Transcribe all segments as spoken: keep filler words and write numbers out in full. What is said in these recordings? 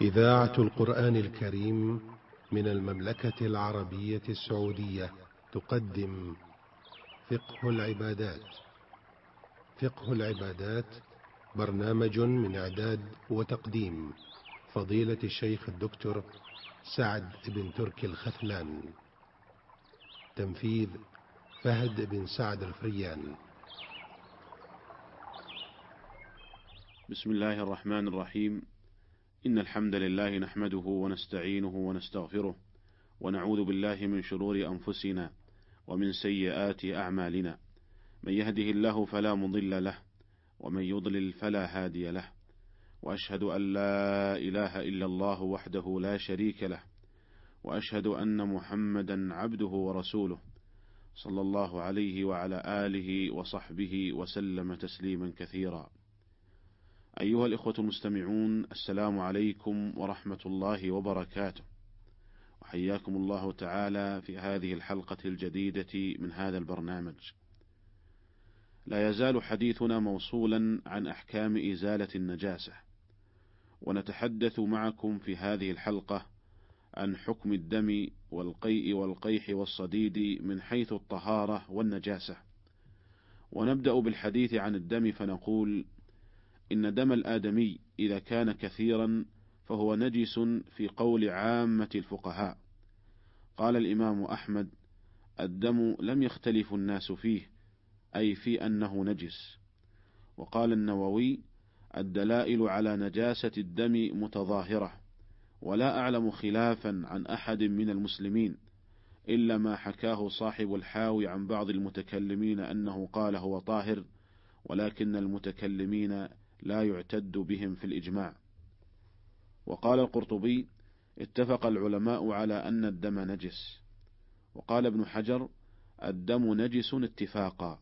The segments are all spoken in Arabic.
إذاعة القرآن الكريم من المملكة العربية السعودية تقدم فقه العبادات. فقه العبادات برنامج من إعداد وتقديم فضيلة الشيخ الدكتور سعد بن تركي الخثلان. تنفيذ فهد بن سعد الفريان. بسم الله الرحمن الرحيم. إن الحمد لله نحمده ونستعينه ونستغفره ونعوذ بالله من شرور أنفسنا ومن سيئات أعمالنا، من يهده الله فلا مضل له ومن يضلل فلا هادي له، وأشهد أن لا إله إلا الله وحده لا شريك له، وأشهد أن محمدا عبده ورسوله صلى الله عليه وعلى آله وصحبه وسلم تسليما كثيرا. أيها الإخوة المستمعون، السلام عليكم ورحمة الله وبركاته، وحياكم الله تعالى في هذه الحلقة الجديدة من هذا البرنامج. لا يزال حديثنا موصولا عن أحكام إزالة النجاسة، ونتحدث معكم في هذه الحلقة عن حكم الدم والقيء والقيح والصديد من حيث الطهارة والنجاسة. ونبدأ بالحديث عن الدم فنقول: إن دم الآدمي إذا كان كثيرا فهو نجس في قول عامة الفقهاء. قال الإمام أحمد: الدم لم يختلف الناس فيه، أي في أنه نجس. وقال النووي: الدلائل على نجاسة الدم متظاهرة، ولا أعلم خلافا عن أحد من المسلمين إلا ما حكاه صاحب الحاوي عن بعض المتكلمين أنه قال هو طاهر، ولكن المتكلمين لا يعتد بهم في الإجماع. وقال القرطبي: اتفق العلماء على أن الدم نجس. وقال ابن حجر: الدم نجس اتفاقا.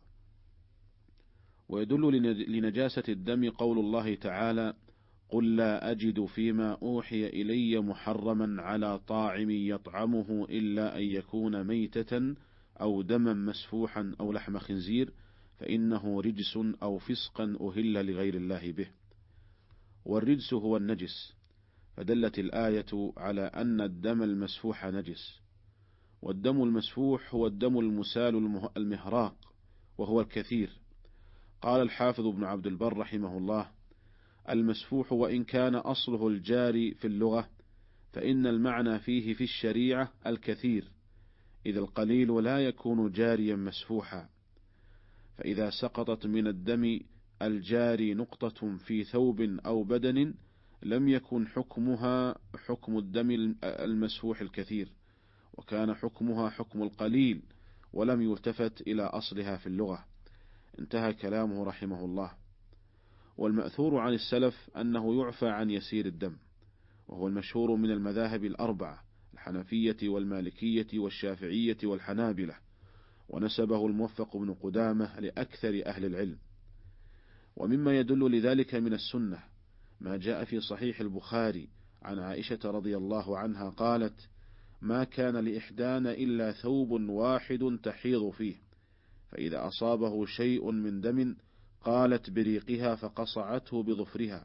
ويدل لنجاسة الدم قول الله تعالى: قل لا أجد فيما أوحي إلي محرما على طاعم يطعمه إلا أن يكون ميتة أو دما مسفوحا أو لحم خنزير فإنه رجس أو فسقا أهل لغير الله به. والرجس هو النجس، فدلت الآية على أن الدم المسفوح نجس. والدم المسفوح هو الدم المسال المهراق، وهو الكثير. قال الحافظ ابن عبد البر رحمه الله: المسفوح وإن كان أصله الجاري في اللغة، فإن المعنى فيه في الشريعة الكثير، إذ القليل لا يكون جاريا مسفوحا. فإذا سقطت من الدم الجاري نقطة في ثوب أو بدن لم يكن حكمها حكم الدم المسفوح الكثير، وكان حكمها حكم القليل، ولم يلتفت إلى أصلها في اللغة. انتهى كلامه رحمه الله. والمأثور عن السلف أنه يعفى عن يسير الدم، وهو المشهور من المذاهب الأربعة: الحنفية والمالكية والشافعية والحنابلة، ونسبه الموفق بن قدامة لأكثر أهل العلم. ومما يدل لذلك من السنة ما جاء في صحيح البخاري عن عائشة رضي الله عنها قالت: ما كان لإحدانا إلا ثوب واحد تحيض فيه، فإذا أصابه شيء من دم قالت بريقها فقصعته بظفرها.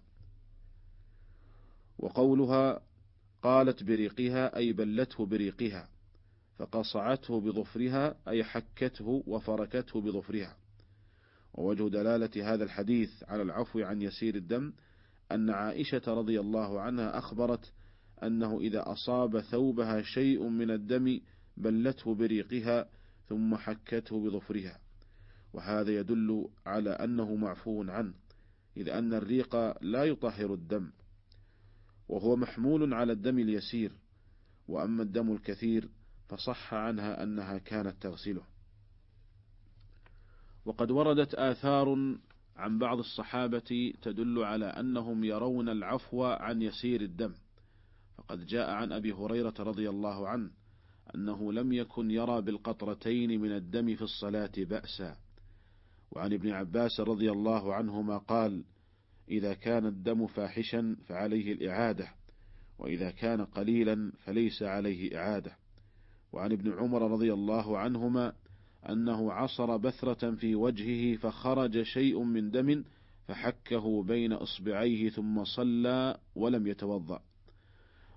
وقولها قالت بريقها أي بلته بريقها، فقصعته بظفرها أي حكته وفركته بظفرها. ووجه دلالة هذا الحديث على العفو عن يسير الدم أن عائشة رضي الله عنها أخبرت أنه إذا أصاب ثوبها شيء من الدم بلته بريقها ثم حكته بظفرها، وهذا يدل على أنه معفو عنه، إذ أن الريق لا يطهر الدم، وهو محمول على الدم اليسير. وأما الدم الكثير فصح عنها أنها كانت تغسله. وقد وردت آثار عن بعض الصحابة تدل على أنهم يرون العفو عن يسير الدم. فقد جاء عن أبي هريرة رضي الله عنه أنه لم يكن يرى بالقطرتين من الدم في الصلاة بأسا. وعن ابن عباس رضي الله عنهما قال: إذا كان الدم فاحشا فعليه الإعادة، وإذا كان قليلا فليس عليه إعادة. وعن ابن عمر رضي الله عنهما أنه عصر بثرة في وجهه فخرج شيء من دم فحكه بين إصبعيه ثم صلى ولم يتوضأ.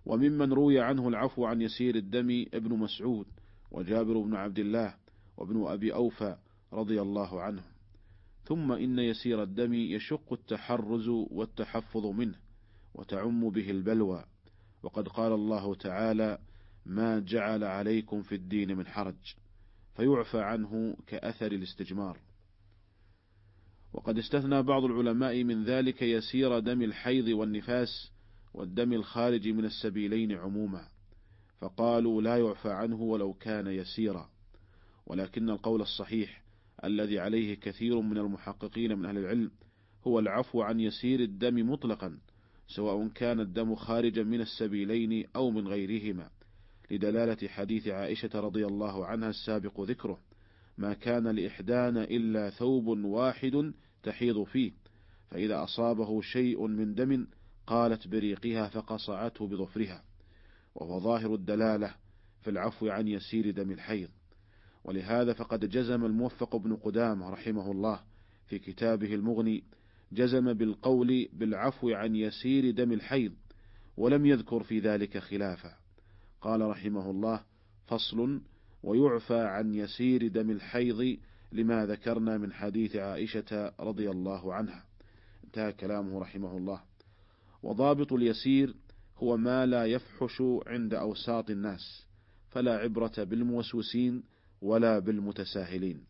وممن روي عنه العفو عن يسير الدم ابن مسعود وجابر بن عبد الله وابن أبي أوفى رضي الله عنهم. ثم إن يسير الدم يشق التحرز والتحفظ منه وتعم به البلوى، وقد قال الله تعالى: ما جعل عليكم في الدين من حرج، فيعفى عنه كأثر الاستجمار. وقد استثنى بعض العلماء من ذلك يسير دم الحيض والنفاس والدم الخارج من السبيلين عموما، فقالوا لا يعفى عنه ولو كان يسيرا. ولكن القول الصحيح الذي عليه كثير من المحققين من أهل العلم هو العفو عن يسير الدم مطلقا، سواء كان الدم خارجا من السبيلين أو من غيرهما، لدلالة حديث عائشة رضي الله عنها السابق ذكره: ما كان لإحدانا إلا ثوب واحد تحيض فيه، فإذا أصابه شيء من دم قالت بريقها فقصعته بظفرها، وهو ظاهر الدلالة في العفو عن يسير دم الحيض. ولهذا فقد جزم الموفق بن قدامة رحمه الله في كتابه المغني، جزم بالقول بالعفو عن يسير دم الحيض، ولم يذكر في ذلك خلافا. قال رحمه الله: فصل: ويعفى عن يسير دم الحيض لما ذكرنا من حديث عائشة رضي الله عنها. انتهى كلامه رحمه الله. وضابط اليسير هو ما لا يفحش عند أوساط الناس، فلا عبرة بالموسوسين ولا بالمتساهلين.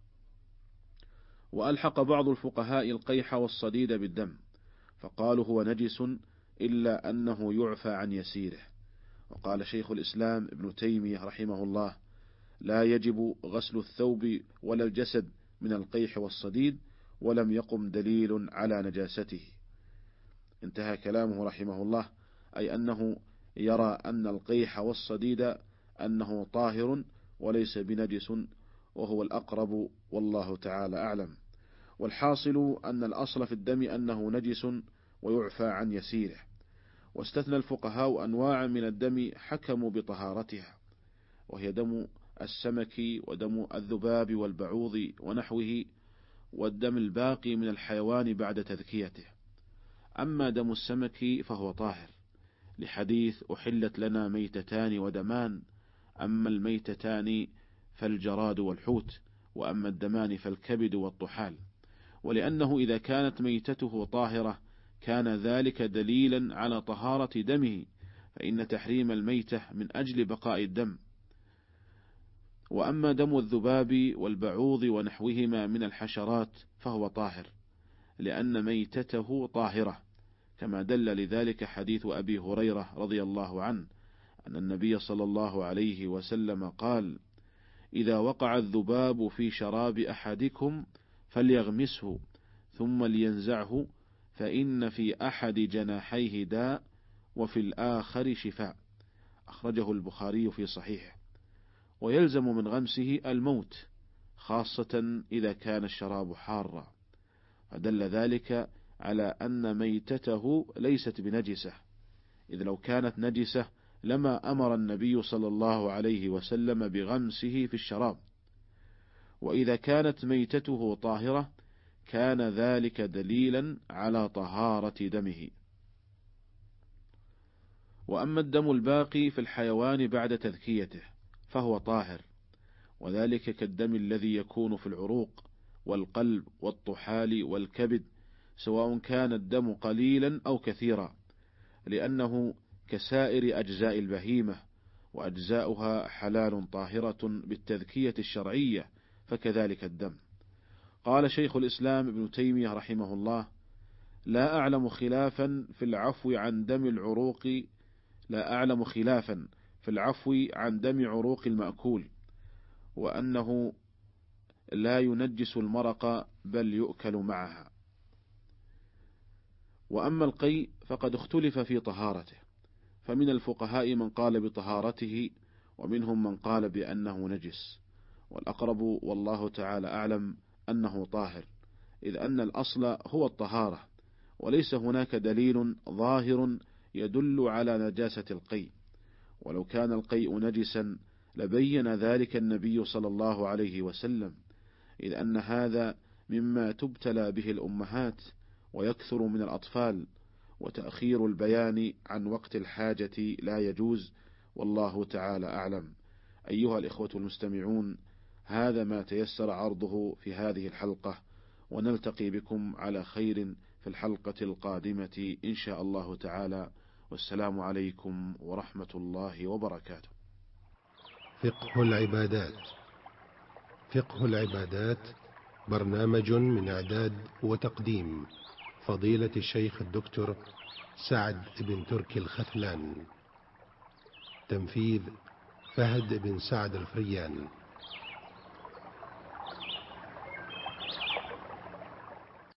وألحق بعض الفقهاء القيح والصديد بالدم، فقالوا هو نجس إلا أنه يعفى عن يسيره. وقال شيخ الإسلام ابن تيمية رحمه الله: لا يجب غسل الثوب ولا الجسد من القيح والصديد، ولم يقم دليل على نجاسته. انتهى كلامه رحمه الله، أي أنه يرى أن القيح والصديد أنه طاهر وليس بنجس، وهو الأقرب والله تعالى أعلم. والحاصل أن الأصل في الدم أنه نجس ويعفى عن يسيره. واستثنى الفقهاء أنواع من الدم حكموا بطهارتها، وهي دم السمك ودم الذباب والبعوض ونحوه، والدم الباقي من الحيوان بعد تذكيته. أما دم السمك فهو طاهر، لحديث: أحلت لنا ميتتان ودمان، أما الميتتان فالجراد والحوت، وأما الدمان فالكبد والطحال. ولأنه إذا كانت ميتته طاهرة كان ذلك دليلا على طهارة دمه، فإن تحريم الميتة من أجل بقاء الدم. وأما دم الذباب والبعوض ونحوهما من الحشرات فهو طاهر، لأن ميتته طاهرة، كما دل لذلك حديث أبي هريرة رضي الله عنه أن النبي صلى الله عليه وسلم قال: إذا وقع الذباب في شراب أحدكم فليغمسه ثم لينزعه، فإن في أحد جناحيه داء وفي الآخر شفاء. أخرجه البخاري في صحيحه. ويلزم من غمسه الموت، خاصة إذا كان الشراب حارا، فدل ذلك على أن ميتته ليست بنجسة، إذ لو كانت نجسة لما أمر النبي صلى الله عليه وسلم بغمسه في الشراب. وإذا كانت ميتته طاهرة كان ذلك دليلا على طهارة دمه. وأما الدم الباقي في الحيوان بعد تذكيته فهو طاهر، وذلك كالدم الذي يكون في العروق والقلب والطحال والكبد، سواء كان الدم قليلا أو كثيرا، لأنه كسائر أجزاء البهيمة، وأجزاؤها حلال طاهرة بالتذكية الشرعية، فكذلك الدم. قال شيخ الإسلام ابن تيمية رحمه الله: لا أعلم خلافا في العفو عن دم العروق لا أعلم خلافا في العفو عن دم عروق المأكول، وأنه لا ينجس المرق بل يؤكل معها. وأما القيء فقد اختلف في طهارته، فمن الفقهاء من قال بطهارته، ومنهم من قال بأنه نجس، والأقرب والله تعالى أعلم أنه طاهر، إذ أن الأصل هو الطهارة، وليس هناك دليل ظاهر يدل على نجاسة القيء. ولو كان القيء نجسا لبين ذلك النبي صلى الله عليه وسلم، إذ أن هذا مما تبتلى به الأمهات ويكثر من الأطفال، وتأخير البيان عن وقت الحاجة لا يجوز، والله تعالى أعلم. أيها الإخوة المستمعون، هذا ما تيسر عرضه في هذه الحلقة، ونلتقي بكم على خير في الحلقة القادمة إن شاء الله تعالى، والسلام عليكم ورحمة الله وبركاته. فقه العبادات. فقه العبادات برنامج من إعداد وتقديم فضيلة الشيخ الدكتور سعد بن تركي الخثلان. تنفيذ فهد بن سعد الفريان.